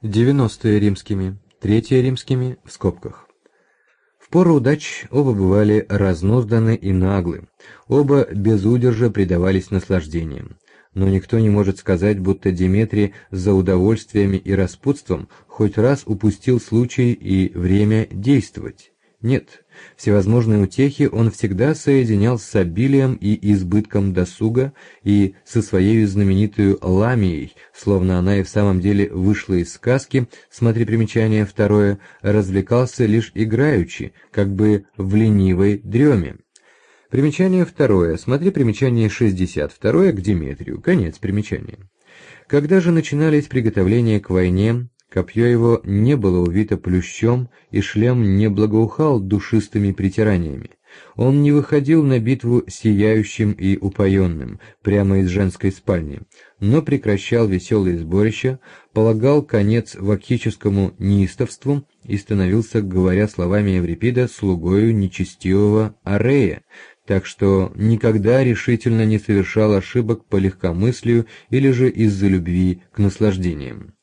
90-е римскими, 3-е римскими в скобках. В пору удач оба бывали разнузданы и наглы, оба без удержа предавались наслаждениям. Но никто не может сказать, будто Деметрий за удовольствиями и распутством хоть раз упустил случай и время действовать. Нет, всевозможные утехи он всегда соединял с обилием и избытком досуга и со своей знаменитой Ламией, словно она и в самом деле вышла из сказки, смотри примечание второе, развлекался лишь играючи, как бы в ленивой дреме. Примечание второе, смотри примечание 62 к Деметрию, конец примечания. Когда же начинались приготовления к войне, копье его не было увито плющом, и шлем не благоухал душистыми притираниями. Он не выходил на битву сияющим и упоенным, прямо из женской спальни, но прекращал веселые сборища, полагал конец вакхическому неистовству и становился, говоря словами Еврипида, слугою нечестивого Арея, так что никогда решительно не совершал ошибок по легкомыслию или же из-за любви к наслаждениям.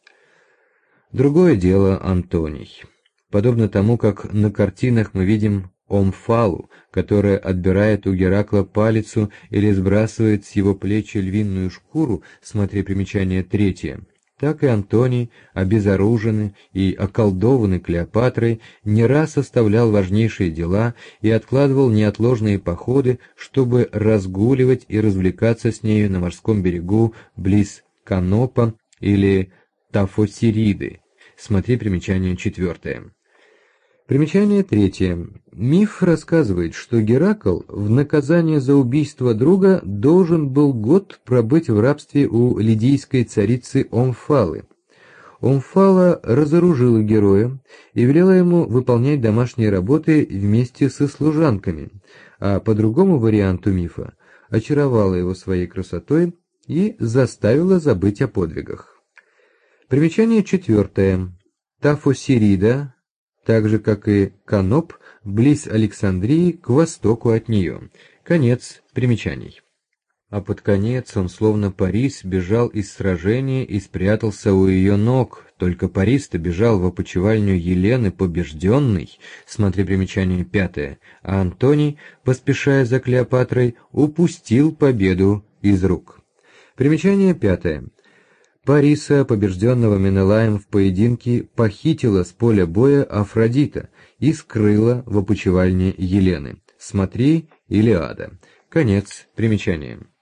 Другое дело Антоний. Подобно тому, как на картинах мы видим Омфалу, которая отбирает у Геракла палицу или сбрасывает с его плечи львиную шкуру, смотри примечание 3, так и Антоний, обезоруженный и околдованный Клеопатрой, не раз оставлял важнейшие дела и откладывал неотложные походы, чтобы разгуливать и развлекаться с нею на морском берегу близ Канопа или Тафосириды. Смотри примечание 4. Примечание 3. Миф рассказывает, что Геракл в наказание за убийство друга должен был год пробыть в рабстве у лидийской царицы Омфалы. Омфала разоружила героя и велела ему выполнять домашние работы вместе со служанками, а по другому варианту мифа очаровала его своей красотой и заставила забыть о подвигах. Примечание 4. Тафосирида, так же как и Каноп, близ Александрии, к востоку от нее. Конец примечаний. А под конец он, словно Парис, бежал из сражения и спрятался у ее ног. Только Парис-то бежал в опочивальню Елены побежденный, смотри примечание 5, а Антоний, поспешая за Клеопатрой, упустил победу из рук. Примечание 5. Париса, побежденного Менелаем в поединке, похитила с поля боя Афродита и скрыла в опочивальне Елены. Смотри Илиада. Конец примечания.